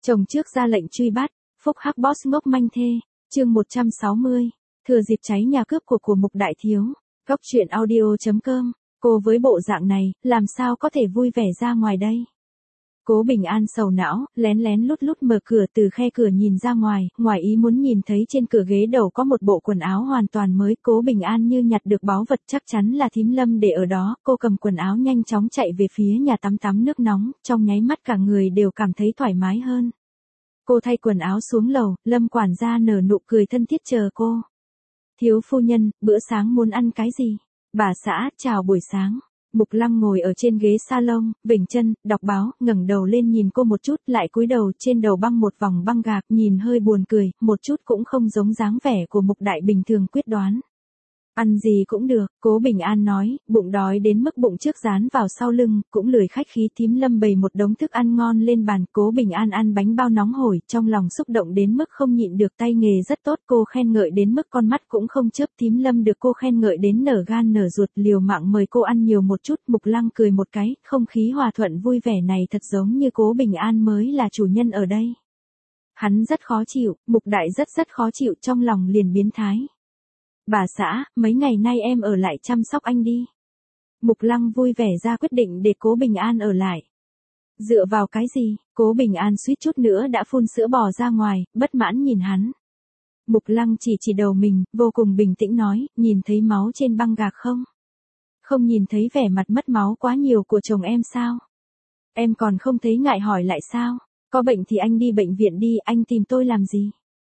Chồng trước ra lệnh truy bắt, phúc hắc boss ngốc manh thê, chương 160, thừa dịp cháy nhà cướp của Mục Đại Thiếu, góc truyện audio.com, cô với bộ dạng này, làm sao có thể vui vẻ ra ngoài đây. Cố Bình An sầu não, lén lén lút lút mở cửa từ khe cửa nhìn ra ngoài ý muốn nhìn thấy trên cửa ghế đầu có một bộ quần áo hoàn toàn mới. Cố Bình An như nhặt được báu vật, chắc chắn là thím Lâm để ở đó. Cô cầm quần áo nhanh chóng chạy về phía nhà tắm nước nóng, trong nháy mắt cả người đều cảm thấy thoải mái hơn. Cô thay quần áo xuống lầu, Lâm quản gia nở nụ cười thân thiết chờ cô. Thiếu phu nhân, bữa sáng muốn ăn cái gì? Bà xã, chào buổi sáng. Mục Lăng ngồi ở trên ghế salon, vểnh chân, đọc báo, ngẩng đầu lên nhìn cô một chút, lại cúi đầu, trên đầu băng một vòng băng gạc, nhìn hơi buồn cười, một chút cũng không giống dáng vẻ của Mục Đại bình thường quyết đoán. Ăn gì cũng được, Cố Bình An nói, bụng đói đến mức bụng trước dán vào sau lưng, cũng lười khách khí. Thím Lâm bày một đống thức ăn ngon lên bàn. Cố Bình An ăn bánh bao nóng hổi, trong lòng xúc động đến mức không nhịn được. Tay nghề rất tốt, cô khen ngợi đến mức con mắt cũng không chớp. Thím Lâm được cô khen ngợi đến nở gan nở ruột, liều mạng mời cô ăn nhiều một chút. Mục Lăng cười một cái, không khí hòa thuận vui vẻ này thật giống như Cố Bình An mới là chủ nhân ở đây. Hắn rất khó chịu, Mục Đại rất khó chịu, trong lòng liền biến thái. Bà xã, mấy ngày nay em ở lại chăm sóc anh đi. Mục Lăng vui vẻ ra quyết định để Cố Bình An ở lại. Dựa vào cái gì? Cố Bình An suýt chút nữa đã phun sữa bò ra ngoài, bất mãn nhìn hắn. Mục Lăng chỉ đầu mình, vô cùng bình tĩnh nói, nhìn thấy máu trên băng gạc không? Không nhìn thấy vẻ mặt mất máu quá nhiều của chồng em sao? Em còn không thấy ngại hỏi lại sao? Có bệnh thì anh đi bệnh viện đi, anh tìm tôi làm gì?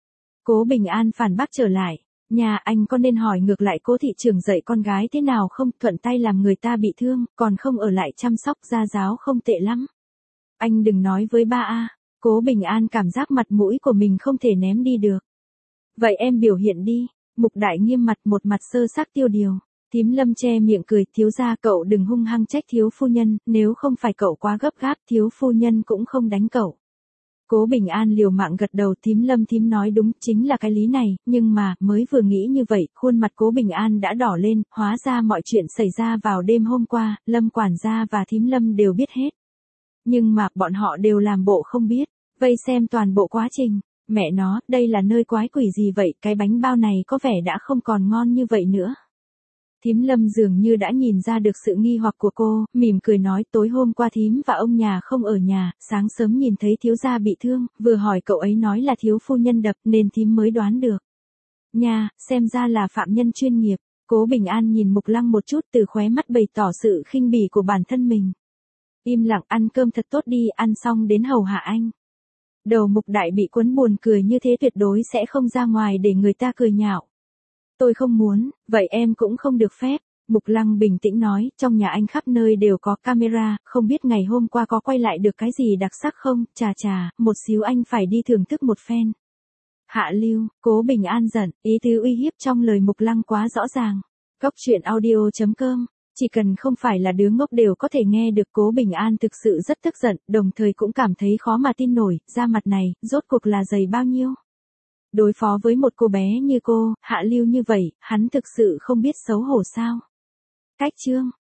Cố Bình An phản bác trở lại. Nhà anh có nên hỏi ngược lại Cố thị trưởng dạy con gái thế nào không, thuận tay làm người ta bị thương, còn không ở lại chăm sóc, gia giáo không tệ lắm. Anh đừng nói với ba a. Cố Bình An cảm giác mặt mũi của mình không thể ném đi được. Vậy em biểu hiện đi. Mục Đại nghiêm mặt, một mặt sơ xác tiêu điều. Thím Lâm che miệng cười, thiếu gia cậu đừng hung hăng trách thiếu phu nhân, nếu không phải cậu quá gấp gáp, thiếu phu nhân cũng không đánh cậu. Cố Bình An liều mạng gật đầu, thím Lâm thím nói đúng, chính là cái lý này, nhưng mà, mới vừa nghĩ như vậy, khuôn mặt Cố Bình An đã đỏ lên, hóa ra mọi chuyện xảy ra vào đêm hôm qua, Lâm quản gia và thím Lâm đều biết hết. Nhưng mà, bọn họ đều làm bộ không biết, vây xem toàn bộ quá trình. Mẹ nó, đây là nơi quái quỷ gì vậy, cái bánh bao này có vẻ đã không còn ngon như vậy nữa. Thím Lâm dường như đã nhìn ra được sự nghi hoặc của cô, mỉm cười nói, tối hôm qua thím và ông nhà không ở nhà, sáng sớm nhìn thấy thiếu gia bị thương, vừa hỏi cậu ấy nói là thiếu phu nhân đập nên thím mới đoán được. Nha, xem ra là phạm nhân chuyên nghiệp. Cố Bình An nhìn Mục Lăng một chút, từ khóe mắt bày tỏ sự khinh bỉ của bản thân mình. Im lặng, ăn cơm thật tốt đi, ăn xong đến hầu hạ anh. Đầu Mục Đại bị cuốn buồn cười như thế tuyệt đối sẽ không ra ngoài để người ta cười nhạo. Tôi không muốn, vậy em cũng không được phép. Mục Lăng bình tĩnh nói, trong nhà anh khắp nơi đều có camera, không biết ngày hôm qua có quay lại được cái gì đặc sắc không, chà, một xíu anh phải đi thưởng thức một phen. Hạ lưu, Cố Bình An giận, ý tứ uy hiếp trong lời Mục Lăng quá rõ ràng. Góc truyện audio.com, chỉ cần không phải là đứa ngốc đều có thể nghe được. Cố Bình An thực sự rất tức giận, đồng thời cũng cảm thấy khó mà tin nổi, da mặt này, rốt cuộc là dày bao nhiêu. Đối phó với một cô bé như cô, hạ lưu như vậy, hắn thực sự không biết xấu hổ sao. Cách chương.